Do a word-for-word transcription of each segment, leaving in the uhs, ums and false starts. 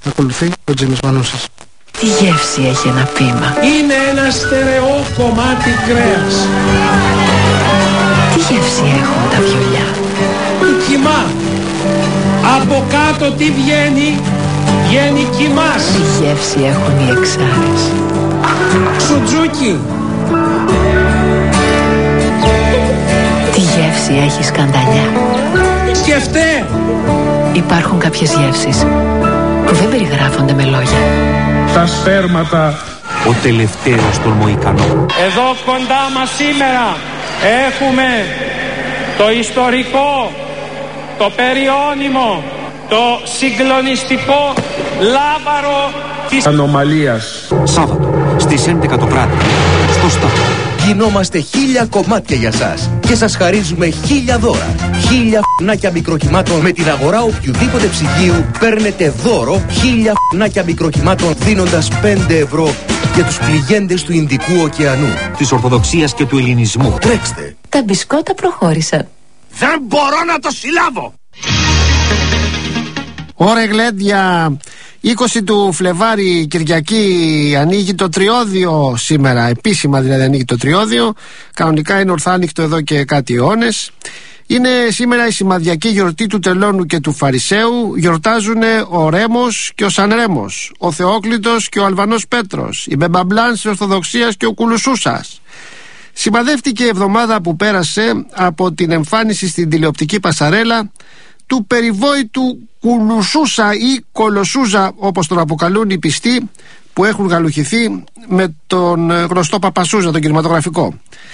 Ακολουθεί ο Τζίμις Μανούσης. Τι γεύση έχει ένα πείμα? Είναι ένα στερεό κομμάτι κρέας. Τι γεύση έχουν τα βιολιά? Κιμά. Από κάτω τι βγαίνει? Βγαίνει κιμάς. Τι γεύση έχουν οι εξάρες? Σουτζούκι. Τι γεύση έχει σκανταλιά? Σκεφτέ. Υπάρχουν κάποιες γεύσεις που δεν περιγράφονται με λόγια. Τα σπέρματα. Ο τελευταίος των Μοϊκανών. Εδώ κοντά μας σήμερα έχουμε το ιστορικό, το περιώνυμο, το συγκλονιστικό λάβαρο της ανομαλίας. Σάββατο στις έντεκα το βράδυ στο Σταύρο. Γινόμαστε χίλια κομμάτια για σας και σας χαρίζουμε χίλια δώρα. Χίλια φνάκια μικροχυμάτων με την αγορά οποιοδήποτε ψυγείου παίρνετε δώρο χίλια φνάκια μικροχυμάτων δίνοντας πέντε ευρώ για τους πληγέντες του Ινδικού ωκεανού, Της Ορθοδοξίας και του Ελληνισμού. Τρέξτε! Τα μπισκότα προχώρησαν. Δεν μπορώ να το συλλάβω! Ωραία γλέντια, είκοσι του Φλεβάρι Κυριακή ανοίγει το Τριώδιο σήμερα. Επίσημα δηλαδή ανοίγει το Τριώδιο. Κανονικά είναι ορθάνυχτο εδώ και κάτι αιώνες. Είναι σήμερα η σημαδιακή γιορτή του Τελώνου και του Φαρισαίου. Γιορτάζουν ο Ρέμος και ο Σανρέμος, ο Θεόκλητος και ο Αλβανός Πέτρος, η Μπεμπαμπλάν της Ορθοδοξίας και ο Κουλουσούσας. Σημαδεύτηκε η εβδομάδα που πέρασε από την εμφάνιση στην τηλεοπτική πασαρέλα του περιβόητου Κουλουσούσα ή Κολοσούζα, όπως τον αποκαλούν οι πιστοί που έχουν γαλουχηθεί με τον γνωστό Παπασούζα, τον κινηματογραφικό.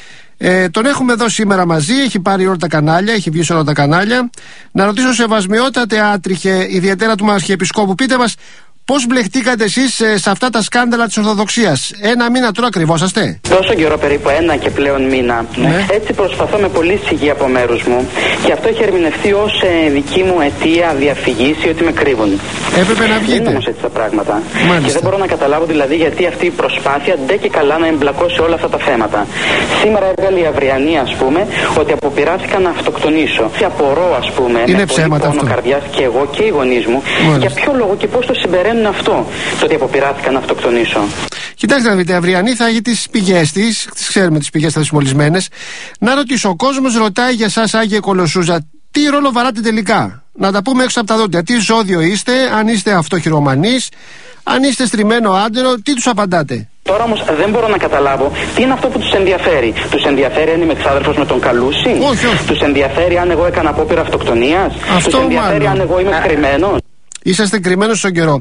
Ε, τον έχουμε εδώ σήμερα μαζί, έχει πάρει όλα τα κανάλια, έχει βγει σε όλα τα κανάλια. Να ρωτήσω σεβασμιότατε άτριχε, ιδιαίτερα του Αρχιεπισκόπου, πείτε μας πώς μπλεχτήκατε εσείς ε, σε αυτά τα σκάνδαλα της Ορθοδοξίας? Ένα μήνα τώρα κρυβόσαστε? Τόσο καιρό, περίπου ένα και πλέον μήνα. Ναι. Έτσι προσπαθώ με πολύ σιγή από μέρους μου και αυτό έχει ερμηνευτεί ως ε, δική μου αιτία διαφυγής ή ότι με κρύβουν. Έπρεπε να βγείτε. Δεν είναι όμως έτσι τα πράγματα. Μάλιστα. Και δεν μπορώ να καταλάβω δηλαδή γιατί αυτή η προσπάθεια ντε και καλά να εμπλακώ σε όλα αυτά τα θέματα. Σήμερα έβγαλε η Αυριανή, ας πούμε, ότι αποπειράθηκα να αυτοκτονήσω. Και απορώ, ας πούμε, είναι με ψέματα πολύ πόνο καρδιάς και εγώ και οι γονείς μου. Μάλιστα. Για ποιο λόγο και πώς το συμπεραίνουν αυτό, το ότι αποπειράθηκα να αυτοκτονήσω. Κοιτάξτε να δείτε, η Αυριανή θα έχει τις πηγές της, τις ξέρουμε τις πηγές, θα τις μολυσμένες. Να ρωτήσω, ο κόσμος ρωτάει για σας, Άγιε Κολοσούζα, τι ρόλο βαράτε τελικά? Να τα πούμε έξω από τα δόντια. Τι ζώδιο είστε, αν είστε αυτοχειρομανείς, αν είστε στριμμένο άντερο, τι τους απαντάτε? Τώρα όμως δεν μπορώ να καταλάβω τι είναι αυτό που τους ενδιαφέρει. Τους ενδιαφέρει αν είμαι εξάδελφος με τον Καλούση? Όχι, όχι. Τους ενδιαφέρει αν εγώ έκανα απόπειρα αυτοκτονίας? Αυτό τους ενδιαφέρει μάλλον. αν εγώ είμαι κρυμμένος? Είσαστε κρυμμένος στον καιρό.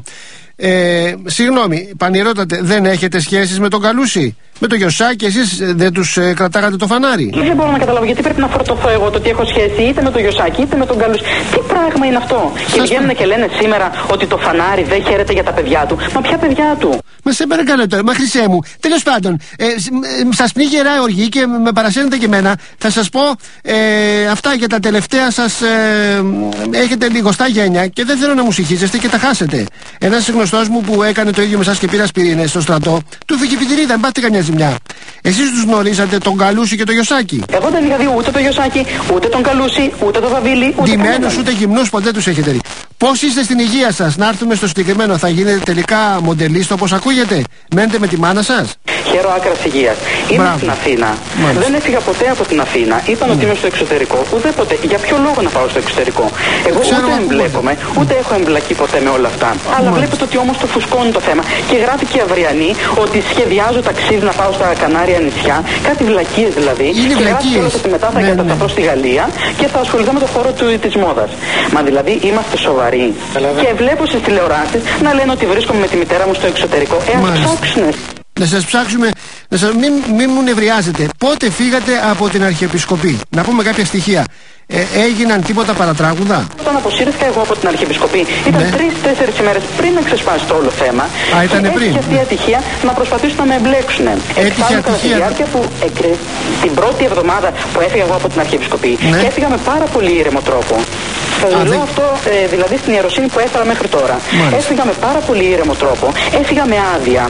Ε, συγγνώμη, πανηρότατε, δεν έχετε σχέσεις με τον Καλούση? Με το Γιωσάκι, εσείς δεν τους ε, κρατάγατε το φανάρι? Δεν μπορώ να καταλάβω γιατί πρέπει να φορτωθώ εγώ το ότι έχω σχέση είτε με το Γιωσάκι είτε με τον Καλούση. Τι πράγμα είναι αυτό? Σας και βγαίνουν π... και λένε σήμερα ότι το φανάρι δεν χαίρεται για τα παιδιά του. Μα ποια παιδιά του? Μα σε παρακαλώ τώρα, μα χρυσέ μου. Τέλος πάντων, ε, ε, σας πνίγει γερά οργή και με παρασένετε και εμένα. Θα σας πω ε, αυτά για τα τελευταία σας. Ε, έχετε λιγοστά γένια και δεν θέλω να μου συγχύσετε και τα χάσετε. Ένας γνωστός μου που έκανε το ίδιο με εσάς και πήρε ασπιρίνες στο στρατό, του φύγει φιτηρίδα, μην πάτε καμιά ζημιά. Εσείς τους γνωρίζατε τον Καλούση και τον Γιωσάκι? Εγώ δεν είχα δει ούτε τον Γιωσάκι, ούτε τον Καλούση, ούτε τον Βαβίλη, ούτε ντυμένους, ούτε γυμνούς, ποτέ τους έχετε δει. Πώς είστε στην υγεία σας? Να έρθουμε στο συγκεκριμένο. Θα γίνετε τελικά μοντελίστο όπως ακούγεται? Μένετε με τη μάνα σας? Χαίρο άκρας υγείας. Είμαι Μπράβο. στην Αθήνα. Μάλιστα. Δεν έφυγα ποτέ από την Αθήνα. Είπαν mm. ότι είμαι στο εξωτερικό. Ουδέποτε. Για ποιο λόγο να πάω στο εξωτερικό? Εγώ Ξέρω, ούτε εμπλέκομαι, ούτε έχω εμπλακεί ποτέ με όλα αυτά. Αλλά Μάλιστα. βλέπετε ότι όμως το φουσκώνει το θέμα. Και γράφει και η Αυριανή ότι σχεδιάζω ταξίδι να πάω στα Κανάρια νησιά. Κάτι βλακίες δηλαδή. Είναι και γράφει όλο ότι μετά θα ναι, εγκατασταθώ ναι. στη Γαλλία και θα ασχοληθώ με το χώρο της μόδας. Μα δηλαδή είμαστε σοβαροί. Καλαβέ. Και βλέπω στις τηλεοράσεις να λένε ότι βρίσκομαι με τη μητέρα μου στο εξωτερικό. Ε, ας ψάξουνε. Να σας ψάξουμε, να σας, μην, μην μου νευριάζετε. Πότε φύγατε από την Αρχιεπισκοπή? Να πούμε κάποια στοιχεία. Ε, έγιναν τίποτα παρατράγουδα? Όταν αποσύρθηκα εγώ από την Αρχιεπισκοπή, ήταν ναι. τρεις-τέσσερις ημέρες πριν να ξεσπάσει το όλο θέμα. Α, ήτανε πριν. Έτυχε αυτή η ατυχία να προσπαθήσουν να με εμπλέξουν. Έτυχε κατά τη διάρκεια που εκ, την πρώτη εβδομάδα που έφυγα εγώ από την Αρχιεπισκοπή ναι. και έφυγα με πάρα πολύ ήρεμο τρόπο. Θα σας λέω αυτό ε, δηλαδή στην ιεροσύνη που έφερα μέχρι τώρα. Μάλιστα. Έφυγα με πάρα πολύ ήρεμο τρόπο, έφυγα με άδεια.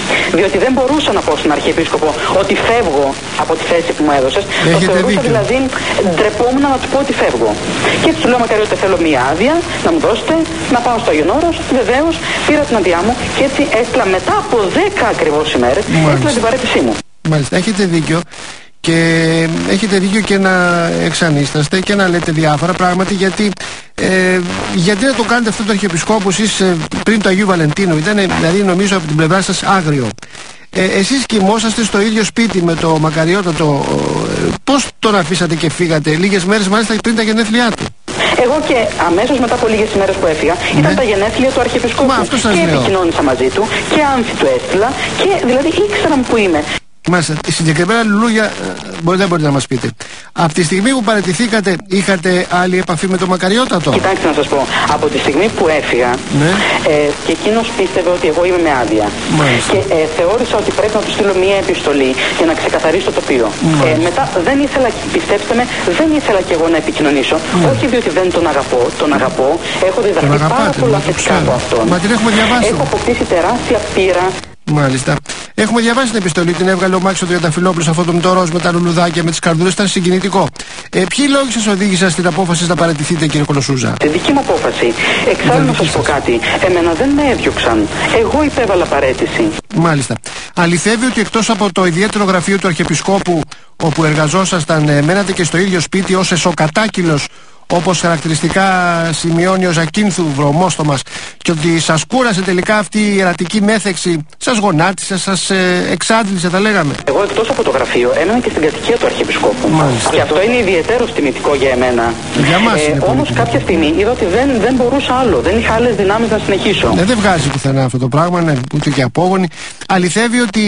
Διότι δεν μπορούσα να πω στον Αρχιεπίσκοπο ότι φεύγω από τη θέση που μου έδωσες. Το θεωρούσα δηλαδή, ντρεπόμουν να του πω ότι φεύγω. Και έτσι του λέω Μακαριώτη, θέλω μία άδεια να μου δώσετε, να πάω στο Άγιον Όρος. Βεβαίως πήρα την άδειά μου και έτσι έστειλα μετά από δέκα ακριβώς ημέρες, έστειλα την παρέτησή μου. Μάλιστα, έχετε δίκιο. Και έχετε δίκιο και να εξανίσταστε και να λέτε διάφορα πράγματα, γιατί ε, γιατί να το κάνετε αυτό το Αρχιεπισκόπο εσείς ε, πριν το Αγίου Βαλεντίνου? Ήταν δηλαδή νομίζω από την πλευρά σας άγριο. ε, Εσείς κοιμόσαστε στο ίδιο σπίτι με το Μακαριότατο. ε, Πώς τον αφήσατε και φύγατε λίγες μέρες μάλιστα πριν τα γενέθλιά του? Εγώ και αμέσως μετά από λίγες ημέρες που έφυγα, ναι, ήταν τα γενέθλια του Αρχιεπισκόπου. Μα, αυτό σας και λέω. Επικοινώνησα μαζί του και άνθη του έστειλα και δηλαδή ήξεραν που είμαι. Μάλιστα, συγκεκριμένα λουλούδια μπορεί, δεν μπορείτε να μας πείτε. Από τη στιγμή που παραιτηθήκατε, είχατε άλλη επαφή με τον Μακαριότατο? Κοιτάξτε να σας πω, από τη στιγμή που έφυγα, ναι, ε, και εκείνος πίστευε ότι εγώ είμαι με άδεια. Μάλιστα. Και ε, θεώρησα ότι πρέπει να του στείλω μία επιστολή για να ξεκαθαρίσω το τοπίο. Ε, μετά δεν ήθελα, πιστέψτε με, δεν ήθελα και εγώ να επικοινωνήσω. Μάλιστα. Όχι διότι δεν τον αγαπώ, τον αγαπώ. Έχω διδαχθεί πάρα πολλά θετικά από αυτόν. Μα την έχουμε διαβάσει. Έχω αποκτήσει τεράστια πείρα. Μάλιστα. Έχουμε διαβάσει την επιστολή, την έβγαλε ο Μάξος ο Τριανταφυλόπουλος, αυτό το μητορός με τα λουλουδάκια, με τις καρδούλες, ήταν συγκινητικό. Ε, ποιοι λόγοι σας οδήγησαν στην απόφαση να παραιτηθείτε, κύριε Κολοσούζα? Τη δική μου απόφαση. Εξάλλου να σας πω κάτι. Εμένα δεν με έδιωξαν. Εγώ υπέβαλα παραίτηση. Μάλιστα. Αληθεύει ότι εκτός από το ιδιαίτερο γραφείο του Αρχιεπισκόπου, όπου εργαζόσασταν, ε, μένατε και στο ίδιο σπίτι ως εσωκατάκυλος, όπως χαρακτηριστικά σημειώνει ο Ζακίνθου Βρωμόστομας, και ότι σας κούρασε τελικά αυτή η ιερατική μέθεξη, σας γονάτισε, σας ε, εξάντλησε, θα λέγαμε? Εγώ εκτός από το γραφείο έμενα και στην κατοικία του Αρχιεπισκόπου. Μάλιστα. Και αυτό είναι ιδιαίτερο τιμητικό για εμένα. Για μας ε, όμως κάποια στιγμή είδα ότι δεν, δεν μπορούσα άλλο, δεν είχα άλλες δυνάμεις να συνεχίσω. Ε, δεν βγάζει πουθενά αυτό το πράγμα, ναι, ούτε και απόγονοι. Αληθεύει ότι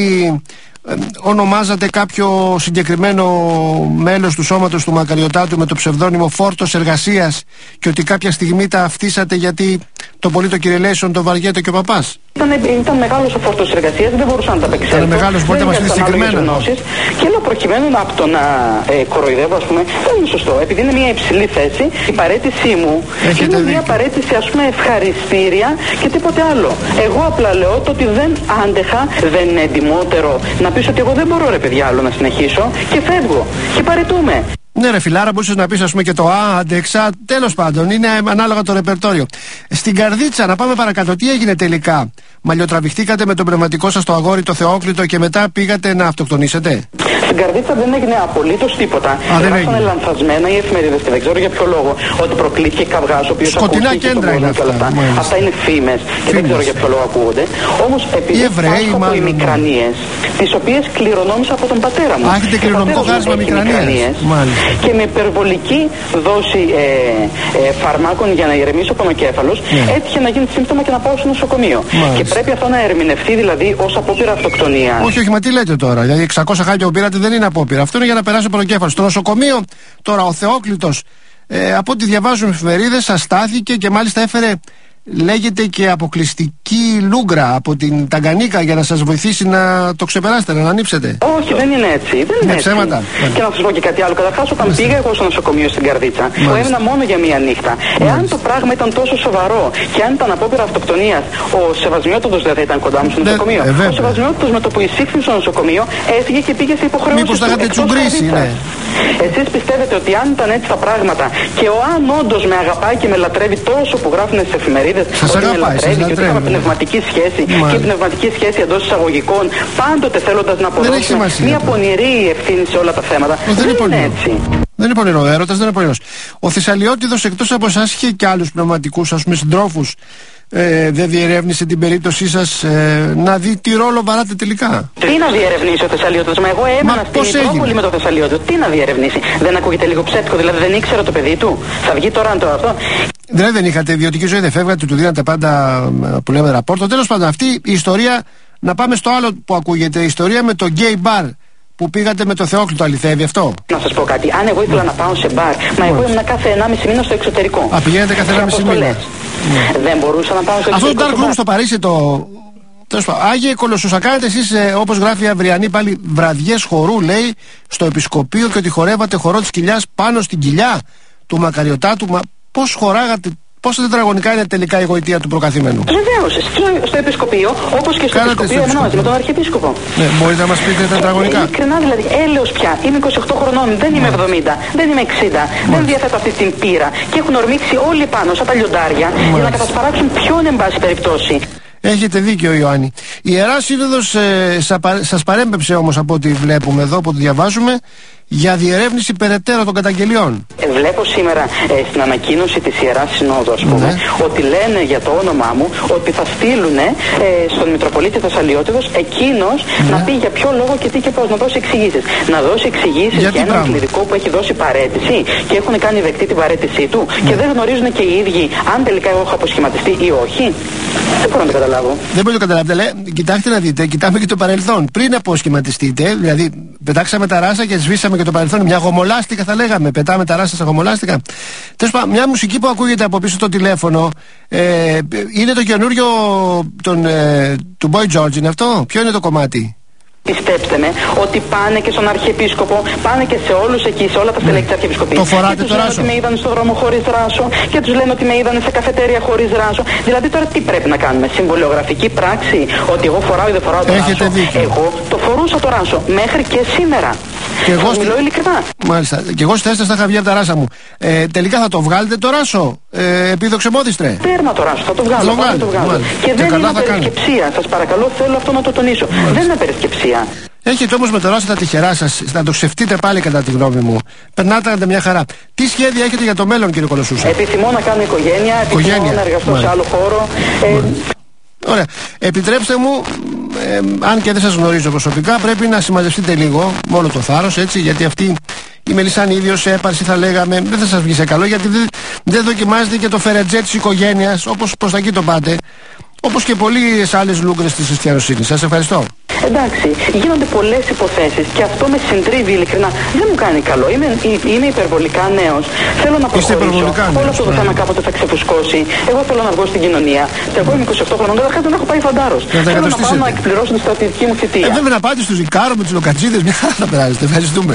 Ε, ονομάζατε κάποιο συγκεκριμένο μέλος του σώματος του Μακαριωτάτου με το ψευδόνυμο Φόρτος Εργασίας και ότι κάποια στιγμή τα φτύσατε γιατί το πολύ το κυριλέσιον το βαριέται και ο παπάς? Ήταν, ήταν μεγάλος ο φόρτος εργασίας, δεν μπορούσα να τα απεξέλθω. Ήταν μεγάλος, μπορείτε να μας πείτε συγκεκριμένα? Και λέω προκειμένου από το να ε, κοροϊδεύω, ας πούμε, δεν είναι σωστό. Επειδή είναι μια υψηλή θέση, η παραίτησή μου Έχετε είναι δίκιο. Μια παραίτηση, ας πούμε, ευχαριστήρια και τίποτε άλλο. Εγώ απλά λέω το ότι δεν άντεχα, δεν είναι εντιμότερο να πεις ότι εγώ δεν μπορώ, ρε παιδιά, άλλο να συνεχίσω και φεύγω και παραιτούμε. Ναι, ρε φιλάρα, μπορούσες να πεις, ας πούμε, και το α, αντεξά. Τέλος πάντων, είναι ανάλογα το ρεπερτόριο. Στην Καρδίτσα, να πάμε παρακάτω, τι έγινε τελικά? Μαλλιοτραβηχτήκατε με τον πνευματικό σας το αγόρι, το Θεόκλητο, και μετά πήγατε να αυτοκτονήσετε? Στην Καρδίτσα δεν έγινε απολύτως τίποτα. Γράφανε λανθασμένα οι εφημερίδες και δεν ξέρω για ποιο λόγο. Ότι προκλήθηκε καυγάς, ο οποίος σκοτεινά κέντρα είναι αυτά. αυτά. Αυτά είναι φήμες και δεν ξέρω για ποιο λόγο ακούγονται. Όμως επειδή πάσχω από ημικρανίες, τις οποίες κληρονόμησα από τον πατέρα μου. Α, έχετε κληρονομικό χάρισμα μικρανίες. Και με υπερβολική δόση ε, ε, φαρμάκων για να ηρεμήσει ο πονοκέφαλος, yeah, έτυχε να γίνει σύμπτωμα και να πάω στο νοσοκομείο. Μάλιστα. Και πρέπει αυτό να ερμηνευτεί δηλαδή ως απόπειρα αυτοκτονία. Όχι, όχι, μα τι λέτε τώρα? Δηλαδή εξακόσια χάλια που πήρατε δεν είναι απόπειρα. Αυτό είναι για να περάσει ο πονοκέφαλος. Στο νοσοκομείο τώρα ο Θεόκλητος, ε, από ό,τι διαβάζουν εφημερίδες, σας στάθηκε και μάλιστα έφερε, λέγεται, και αποκλειστική λούγκρα από την Ταγκανίκα για να σας βοηθήσει να το ξεπεράσετε, να ανήψετε. Όχι, δεν είναι έτσι. Δεν είναι, είναι έτσι. Ψέματα. Και να σας πω και κάτι άλλο. Καταρχάς, όταν Μάλιστα. πήγα εγώ στο νοσοκομείο στην Καρδίτσα, που έμεινα μόνο για μία νύχτα, Μάλιστα. εάν το πράγμα ήταν τόσο σοβαρό και αν ήταν απόπειρα αυτοκτονίας, ο Σεβασμιότατος δεν θα ήταν κοντά μου στο νοσοκομείο. Ε, ο Σεβασμιότατος με το που εισήχθη στο νοσοκομείο έφυγε και πήγε σε υποχρεώσεις. Μήπως τα είχατε τσουγκρίσει, ναι. Εσείς πιστεύετε ότι αν ήταν έτσι τα πράγματα και ο αν όντως με αγαπάει και με λατρεύει τόσο που γράφουν στις εφημερίδες, σας ότι αγαπάει, με λατρεύει και ότι είχαμε πνευματική σχέση, Μάλιστα. και πνευματική σχέση εντός εισαγωγικών, πάντοτε θέλοντας να αποδώσουμε μια πονηρή ευθύνη σε όλα τα θέματα. Ο, δεν, δεν είναι έτσι. Δεν είναι πονηρό, έρωτας δεν είναι πονηρός. Ο Θεσσαλιώτιδος εκτός από εσάς είχε και άλλους πνευματικούς, ας πούμε, συντρόφους. Ε, δεν διερεύνησε την περίπτωσή σας ε, να δει τι ρόλο βαράτε τελικά? Τι να διερευνήσει ο Θεσσαλιώτης? Μα εγώ έμενα στην Μητρόπολη με το Θεσσαλιώτο. Τι να διερευνήσει? Δεν ακούγεται λίγο ψεύτικο? Δηλαδή δεν ήξερα το παιδί του? Θα βγει τώρα αν το αυτό? Δηλαδή δεν είχατε ιδιωτική ζωή, δεν φεύγατε, του δίνατε πάντα που λέμε ραπόρτο? Τέλος πάντων, αυτή η ιστορία, να πάμε στο άλλο που ακούγεται, η ιστορία με το gay bar που πήγατε με το Θεόκλητο, αληθεύει αυτό? Να σας πω κάτι. Αν εγώ ήθελα mm. να πάω σε μπαρ, μα εγώ ήμουν κάθε ενάμιση μήνα στο εξωτερικό. Α, πηγαίνετε κάθε ενάμιση μήνα? Mm. Δεν μπορούσα να πάω στο αυτό εξωτερικό. Αυτό το Dark Room στο Παρίσι, το. Άγιε Κολοσσούσα, κάνετε εσείς, ε, όπως γράφει η Αυριανή, πάλι βραδιές χορού, λέει, στο Επισκοπείο, και ότι χορεύατε χορό της κοιλιάς πάνω στην κοιλιά του Μακαριωτάτου. Μα πώς χωράγατε πόσα τετραγωνικά είναι τελικά η γοητεία του προκαθήμενου? Βεβαίως, στο, στο Επισκοπείο, όπως και στο Κάνατε Επισκοπείο μαζί με τον Αρχιεπίσκοπο. Ναι, μπορείτε να μας πείτε τετραγωνικά? Ε, ειλικρινά δηλαδή, έλεος πια. Είμαι είκοσι οκτώ χρονών, δεν είμαι εβδομήντα, δεν είμαι εξήντα, δεν διαθέτω αυτή την πείρα. Και έχουν ορμήξει όλοι πάνω, σαν τα λιοντάρια, Μάλιστα. για να κατασπαράξουν ποιον εν πάση περιπτώσει. Έχετε δίκιο, Ιωάννη. Η Ιερά Σύνοδος ε, σας παρέμπεψε όμως από ό,τι βλέπουμε εδώ, από ό,τι διαβάζουμε, για διερεύνηση περαιτέρω των καταγγελιών. Ε, βλέπω σήμερα ε, στην ανακοίνωση της Ιεράς Συνόδου, ας πούμε, ναι. ότι λένε για το όνομά μου ότι θα στείλουν ε, στον Μητροπολίτη Θεσσαλιώτιδος εκείνος ναι. να πει για ποιο λόγο και τι και πώς, να δώσει εξηγήσεις. Να δώσει εξηγήσεις για, για έναν κληρικό που έχει δώσει παραίτηση και έχουν κάνει δεκτή την παραίτησή του ναι. και δεν γνωρίζουν και οι ίδιοι αν τελικά εγώ έχω αποσχηματιστεί ή όχι. Δεν μπορώ να το καταλάβω. Δεν μπορώ να το καταλάβετε. Κοιτάξτε να δείτε, κοιτάμε και το παρελθόν. Πριν αποσχηματιστείτε, δηλαδή πετάξαμε τα ράσα και σβήσαμε και το παρελθόν. Μια γομολάστικα θα λέγαμε. Πετάμε τα ράσα στα γομολάστικα. Τέλος πάντων, μια μουσική που ακούγεται από πίσω στο τηλέφωνο ε, είναι το καινούριο τον, ε, του Boy George, είναι αυτό? Ποιο είναι το κομμάτι? Πιστέψτε με ότι πάνε και στον Αρχιεπίσκοπο, πάνε και σε όλους εκεί, σε όλα τα στελέχη της Αρχιεπισκοπής. Το φοράτε και τους το λένε ράσο. Ότι με είδαν στον δρόμο χωρίς ράσο και τους λένε ότι με είδαν σε καφετέρια χωρίς ράσο. Δηλαδή τώρα τι πρέπει να κάνουμε? Συμβολιογραφική πράξη? Ότι εγώ φοράω ή δεν φοράω το Έχετε ράσο? Δίκιο. Εγώ το φορούσα το ράσο μέχρι και σήμερα. Και εγώ, μιλώ ειλικρινά. Μάλιστα. Και εγώ στη θέση θα είχα βγει από τα ράσα μου. Ε, τελικά θα το βγάλετε το ράσο, ε, επίδοξε μόδιστρε? Παίρνα το ράσο, θα το βγάλω. Θα το βγάλω. Και, και δεν είναι απερισκεψία. Σας παρακαλώ, θέλω αυτό να το τονίσω. Μάλιστα. Δεν είναι απερισκεψία. Έχετε όμως με το ράσο τα τυχερά σας, να το ξεφτείτε πάλι κατά τη γνώμη μου. Περνάτε μια χαρά. Τι σχέδια έχετε για το μέλλον, κύριε Κολοσσούσα? Επιθυμώ να κάνω οικογένεια, οικογένεια. επιθυμώ να εργαστώ Μάλιστα. σε άλλο χώρο. Ε, Ωραία. Επιτρέψτε μου, ε, αν και δεν σας γνωρίζω προσωπικά, πρέπει να συμμαζευτείτε λίγο με όλο το θάρρος, έτσι, γιατί αυτή η Μελισσάνη ίδιος σε έπαρση θα λέγαμε δεν θα σας βγει σε καλό, γιατί δεν, δεν δοκιμάζετε και το φερετζέ της οικογένειας, όπως προς τα εκεί το πάτε, όπως και πολλές άλλες λούγκρες της χριστιανοσύνης. Σας ευχαριστώ. Εντάξει, γίνονται πολλές υποθέσεις και αυτό με συντρίβει ειλικρινά. Δεν μου κάνει καλό. Είμαι, είμαι υπερβολικά νέος. Θέλω να προχωρήσω. Όλο αυτό το θέμα κάποτε θα ξεφουσκώσει. Εγώ θέλω να βγω στην κοινωνία. Και εγώ είμαι είκοσι οκτώ χρονών. Καταρχάς δεν έχω πάει φαντάρος. Θέλω να πάω να εκπληρώσω τη στρατιωτική μου θητεία. Ε, βέβαια να πάτε στο Ζικάρο με τους Λοκατζίδες. Μια χαρά θα περάσετε. Ευχαριστούμε.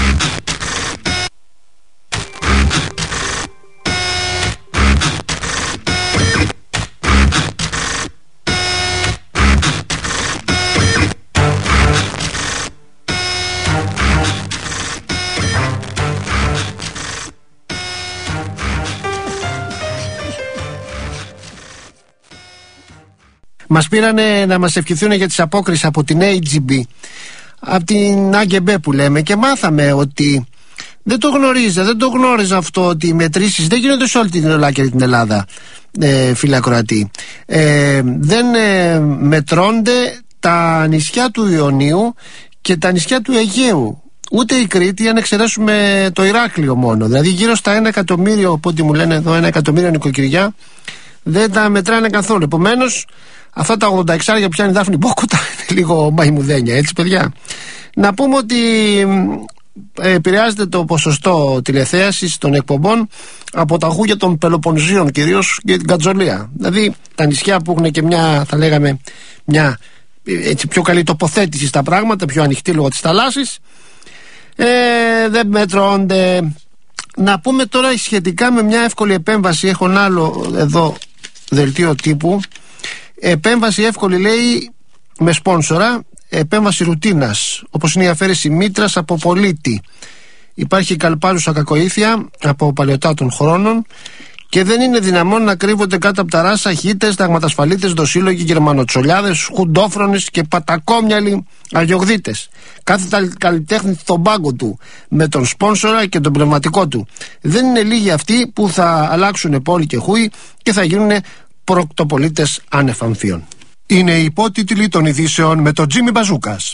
Μας πήρανε να μας ευχηθούν για τις απόκρισεις από την έι τζι μπι, από την έι τζι μπι που λέμε, και μάθαμε ότι δεν το γνωρίζα, δεν το γνώριζα αυτό, ότι οι μετρήσεις δεν γίνονται σε όλη την ολάκερη την Ελλάδα, ε, φίλε ακροατή. Ε, δεν ε, μετρώνται τα νησιά του Ιωνίου και τα νησιά του Αιγαίου. Ούτε η Κρήτη, αν εξαιρέσουμε το Ηράκλειο μόνο. Δηλαδή γύρω στα ένα εκατομμύριο, από ό,τι μου λένε εδώ, ένα εκατομμύριο νοικοκυριά δεν τα μετράνε καθόλου. Επομένως, αυτά τα ογδόντα έξι που πιάνει η Δάφνη Μπόκοτα είναι λίγο μαϊμουδένια, έτσι παιδιά. Να πούμε ότι ε, επηρεάζεται το ποσοστό τηλεθέασης των εκπομπών από τα γούγια των Πελοποννησίων, κυρίως και την Κατζολία. Δηλαδή τα νησιά που έχουν και μια, θα λέγαμε, μια έτσι, πιο καλή τοποθέτηση στα πράγματα, πιο ανοιχτή λόγω της θαλάσσης, ε, δεν μετρώνται. Να πούμε τώρα σχετικά με μια εύκολη επέμβαση. Έχω ένα άλλο εδώ δελτίο τύπου. Επέμβαση εύκολη, λέει, με σπόνσορα. Επέμβαση ρουτίνας, όπως είναι η αφαίρεση μήτρας από πολίτη. Υπάρχει καλπάζουσα κακοήθεια από παλαιοτάτων χρόνων και δεν είναι δυναμόν να κρύβονται κάτω από τα ράσα χίτες, ταγματασφαλίτες, δοσύλλογοι, γερμανοτσολιάδες, χουντόφρονες και πατακόμυαλοι αγιογδίτες. Κάθε καλλιτέχνη στον πάγκο του με τον σπόνσορα και τον πνευματικό του. Δεν είναι λίγοι αυτοί που θα αλλάξουν πόλη και χούι και θα γίνουν προκτοπολίτες άνευ αμφίων. Είναι οι υπότιτλοι των ειδήσεων με τον Τζίμι Μπαζούκας.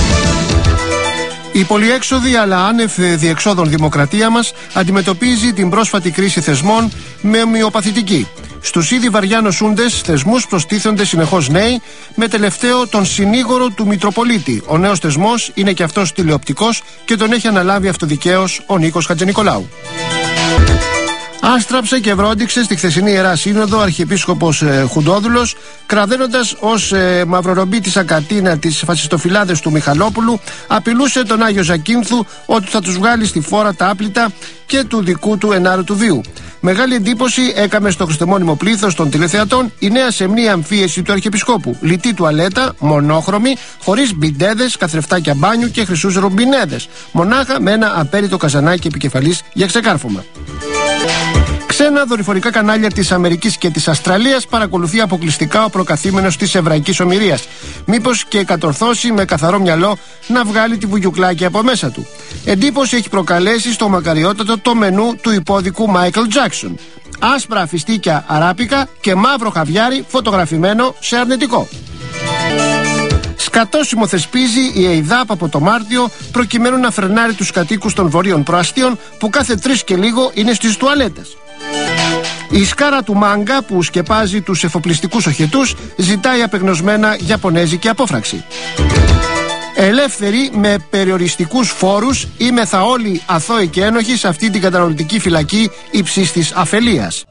Η πολυέξοδη αλλά άνευ διεξόδων δημοκρατία μας αντιμετωπίζει την πρόσφατη κρίση θεσμών με ομοιοπαθητική. Στους ήδη βαριά νοσούντες θεσμούς προστίθενται συνεχώς νέοι, με τελευταίο τον συνήγορο του Μητροπολίτη. Ο νέος θεσμός είναι και αυτός τηλεοπτικός και τον έχει αναλάβει αυτοδικαίως ο Νίκος Χατζηνικολάου. Άστραψε και βρόντιξε στη χθεσινή Ιερά Σύνοδο ο Αρχιεπίσκοπος ε, Χουντόδουλος, κραδένοντας ως ε, μαυρορομπή της ακατίνα τις φασιστοφυλάδες του Μιχαλόπουλου, απειλούσε τον Άγιο Ζακίνθου ότι θα τους βγάλει στη φόρα τα άπλυτα και του δικού του ενάρου του βίου. Μεγάλη εντύπωση έκαμε στο χριστεμόνιμο πλήθος των τηλεθεατών η νέα σεμνή αμφίεση του Αρχιεπισκόπου. Λιτή τουαλέτα, μονόχρωμη, χωρίς μπιντέδες, καθρεφτάκια μπάνιου και χρυσούς ρομπινέδες. Μονάχα με ένα απέριτο καζανάκι επικεφαλής για ξεκάρφωμα. Ξένα δορυφορικά κανάλια της Αμερικής και της Αυστραλίας παρακολουθεί αποκλειστικά ο προκαθήμενος της Εβραϊκής Ομηρίας. Μήπως και κατορθώσει με καθαρό μυαλό να βγάλει τη βουγιουκλάκια από μέσα του. Εντύπωση έχει προκαλέσει στο μακαριότατο το μενού του υπόδικου Μάικλ Τζάκσον. Άσπρα φιστίκια αράπικα και μαύρο χαβιάρι φωτογραφημένο σε αρνητικό. Σκατόσιμο θεσπίζει η ΕΙΔΑΠ από το Μάρτιο προκειμένου να φρενάρει τους κατοίκους των βορείων προαστίων που κάθε τρεις και λίγο είναι στις τουαλέτες. Η σκάρα του μάγκα που σκεπάζει τους εφοπλιστικούς οχετούς ζητάει απεγνωσμένα γιαπωνέζικη απόφραξη. Ελεύθεροι με περιοριστικούς φόρους είμεθα όλοι αθώοι και ένοχοι σε αυτή την καταναλωτική φυλακή υψής της αφελίας.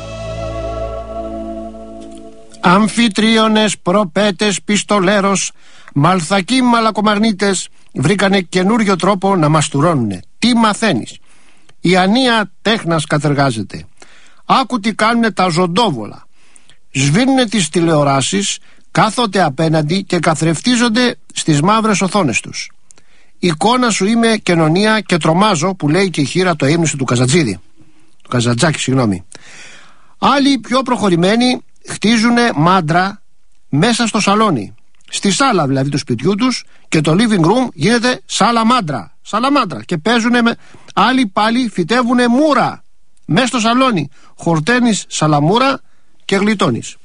Αμφιτρίωνες, προπέτες, πιστολέρος, μαλθακοί μαλακομαγνήτες βρήκανε καινούριο τρόπο να μαστουρώνουνε. Τι μαθαίνεις? Η ανία τέχνας κατεργάζεται. Άκου τι κάνουνε τα ζωντόβολα. Σβήνουνε τις τηλεοράσεις, κάθονται απέναντι και καθρεφτίζονται στις μαύρες οθόνες τους. Εικόνα σου είμαι κοινωνία και τρομάζω, που λέει και η χείρα το ύμνησο του Καζατζίδη. Του Καζατζάκη, συγγνώμη. Άλλοι πιο προχωρημένοι χτίζουνε μάντρα μέσα στο σαλόνι. Στη σάλα δηλαδή του σπιτιού τους, και το living room γίνεται σαλαμάντρα. Σαλαμάντρα. Και παίζουνε με. Άλλοι πάλι φυτεύουνε μούρα μέσα στο σαλόνι. Χορταίνεις σαλαμούρα και γλιτώνεις.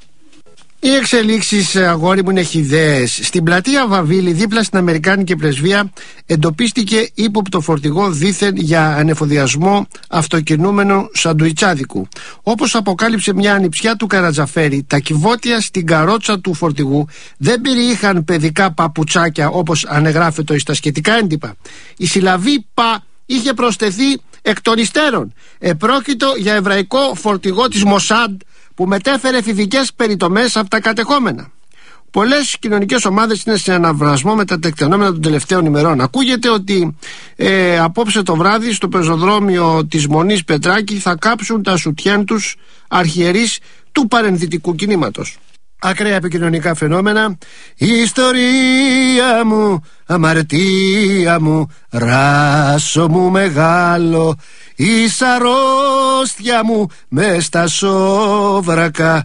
Οι εξελίξεις, αγόρι μου, είναι χυδαίες. Στην πλατεία Βαβίλη, δίπλα στην Αμερικάνικη πρεσβεία, εντοπίστηκε ύποπτο φορτηγό δήθεν για ανεφοδιασμό αυτοκινούμενου σαντουιτσάδικου. Όπως αποκάλυψε μια ανιψιά του Καρατζαφέρη, τα κυβότια στην καρότσα του φορτηγού δεν περιείχαν παιδικά παπουτσάκια όπως ανεγράφεται στα σχετικά έντυπα. Η συλλαβή πα είχε προσθεθεί εκ των υστέρων. Επρόκειτο για εβραϊκό φορτηγό της Μοσάντ που μετέφερε εφηβικές περιτομές από τα κατεχόμενα. Πολλές κοινωνικές ομάδες είναι σε αναβρασμό με τα τεκτενόμενα των τελευταίων ημερών. Ακούγεται ότι ε, απόψε το βράδυ στο πεζοδρόμιο της Μονής Πετράκη θα κάψουν τα σουτιέν τους αρχιερείς του παρενδυτικού κινήματος. Ακραία επικοινωνικά φαινόμενα. Η ιστορία μου, αμαρτία μου, ράσο μου μεγάλο, η σαρόστια μου μες στα σόβρακα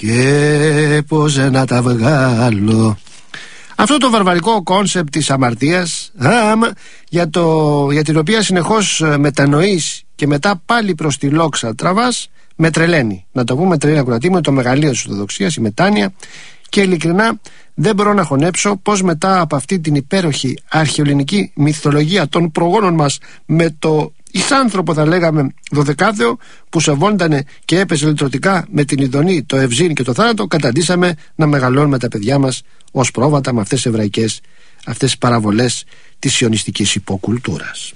και πως να τα βγάλω. Αυτό το βαρβαρικό κόνσεπτ της αμαρτίας, αμ, για, το, για την οποία συνεχώς μετανοείς και μετά πάλι προς τη λόξα τραβάς, με τρελαίνει. Να το πούμε τρελαίνει ακουρατή, με το μεγαλείο της Ορθοδοξίας, η μετάνοια. Και ειλικρινά δεν μπορώ να χωνέψω πως μετά από αυτή την υπέροχη αρχαιοελληνική μυθολογία των προγόνων μας, με το ισάνθρωπο θα λέγαμε δωδεκάθεο που σεβόντανε και έπαιζε λυτρωτικά με την ειδονή, το ευζήν και το θάνατο, καταντήσαμε να μεγαλώνουμε τα παιδιά μας ως πρόβατα με αυτές τις εβραϊκές, αυτές τις παραβολές της σιωνιστικής υποκουλτούρας.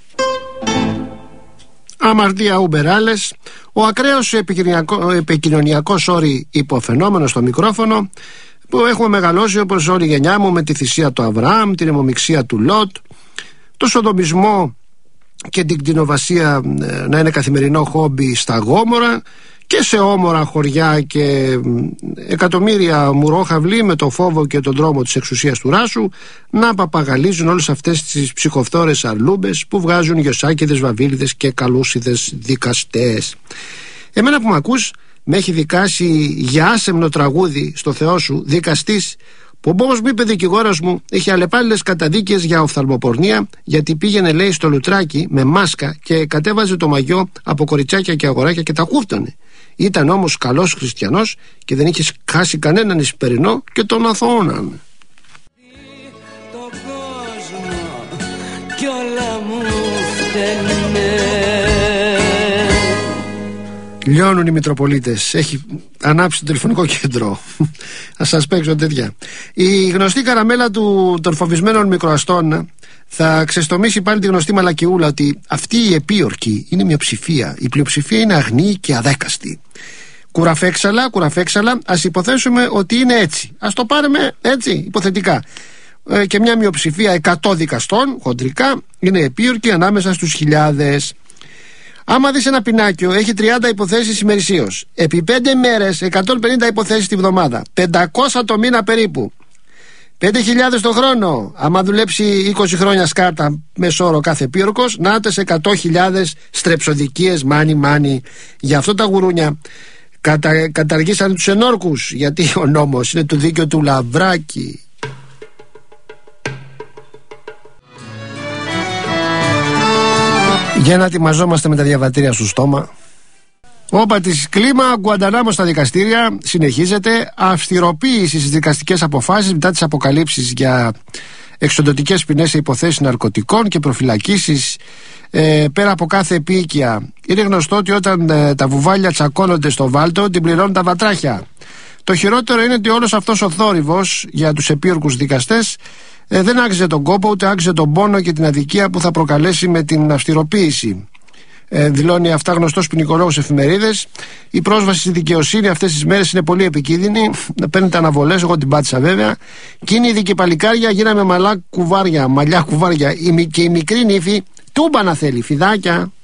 Αμαρτία ουμπεράλες, ο ακραίος επικοινωνιακός όρη υποφαινόμενος στο μικρόφωνο που έχουμε μεγαλώσει όπως όλη η γενιά μου, με τη θυσία του Αβραάμ, την αιμομιξία του Λότ, το σοδομισμό και την κτηνοβασία να είναι καθημερινό χόμπι στα Γόμορα και σε όμορα χωριά και εκατομμύρια μουρόχαυλοι με το φόβο και τον τρόμο της εξουσίας του Ράσου να παπαγαλίζουν όλες αυτές τις ψυχοφθόρες αρλούμπες που βγάζουν γιοσάκηδες, βαβίλιδες και καλούσιδες δικαστές. Εμένα που μ' ακούς, με έχει δικάσει για άσεμνο τραγούδι στο Θεό σου δικαστής, που όπως μου είπε δικηγόρος μου, είχε αλλεπάλληλες καταδίκες για οφθαλμοπορνεία, γιατί πήγαινε, λέει, στο λουτράκι με μάσκα και κατέβαζε το μαγιό από κοριτσάκια και αγοράκια και τα χούφτανε. Ήταν όμως καλός χριστιανός και δεν είχε χάσει κανέναν Ισπερινό και τον αθώωναν. Το κόσμο κι όλα μου φταίνε. Λιώνουν οι Μητροπολίτες. Έχει ανάψει το τηλεφωνικό κέντρο. Θα σας παίξω τέτοια. Η γνωστή καραμέλα του, των φοβισμένων μικροαστών θα ξεστομίσει πάλι τη γνωστή μαλακιούλα ότι αυτή η επίορκη είναι μειοψηφία. Η πλειοψηφία είναι αγνή και αδέκαστη. Κουραφέξαλα, κουραφέξαλα, ας υποθέσουμε ότι είναι έτσι. Ας το πάρουμε έτσι, υποθετικά. Ε, και μια μειοψηφία εκατό δικαστών, χοντρικά, είναι επίορκη ανάμεσα στους χιλιάδες. Άμα δεις ένα πινάκιο, έχει τριάντα υποθέσεις ημερησίως. Επί πέντε μέρες, εκατόν πενήντα υποθέσεις τη βδομάδα. πεντακόσια το μήνα περίπου. πέντε χιλιάδες το χρόνο. Άμα δουλέψει είκοσι χρόνια σκάρτα μεσόωρο κάθε πύροκος, να τες εκατό χιλιάδες στρεψοδικίες, μάνι μάνι. Γι' αυτό τα γουρούνια κατα, καταργήσανε τους ενόρκους, γιατί ο νόμος είναι του δίκαιο του Λαβράκη. Για να ετοιμαζόμαστε με τα διαβατήρια στο στόμα. Όπα της κλίμα, Γκουαντανάμο στα δικαστήρια, συνεχίζεται. Αυστηροποίηση στις δικαστικές αποφάσεις μετά τις αποκαλύψεις για εξοντωτικές ποινές σε υποθέσεις ναρκωτικών και προφυλακίσεις ε, πέρα από κάθε επίοικια. Είναι γνωστό ότι όταν ε, τα βουβάλια τσακώνονται στο βάλτο, την πληρώνουν τα βατράχια. Το χειρότερο είναι ότι όλος αυτός ο θόρυβος για τους επίορκους δικαστές ε, δεν άξιζε τον κόπο, ούτε άξιζε τον πόνο και την αδικία που θα προκαλέσει με την αυστηροποίηση. Ε, δηλώνει αυτά γνωστός ποινικολόγος εφημερίδες. Η πρόσβαση στη δικαιοσύνη αυτές τις μέρες είναι πολύ επικίνδυνη. Παίρνετε αναβολές, εγώ την πάτησα βέβαια. Και είναι ειδική παλικάρια, γίναμε μαλά κουβάρια, μαλλιά κουβάρια. Η, και η μικρή νύφη τούμπα να θέλει, φιδάκια.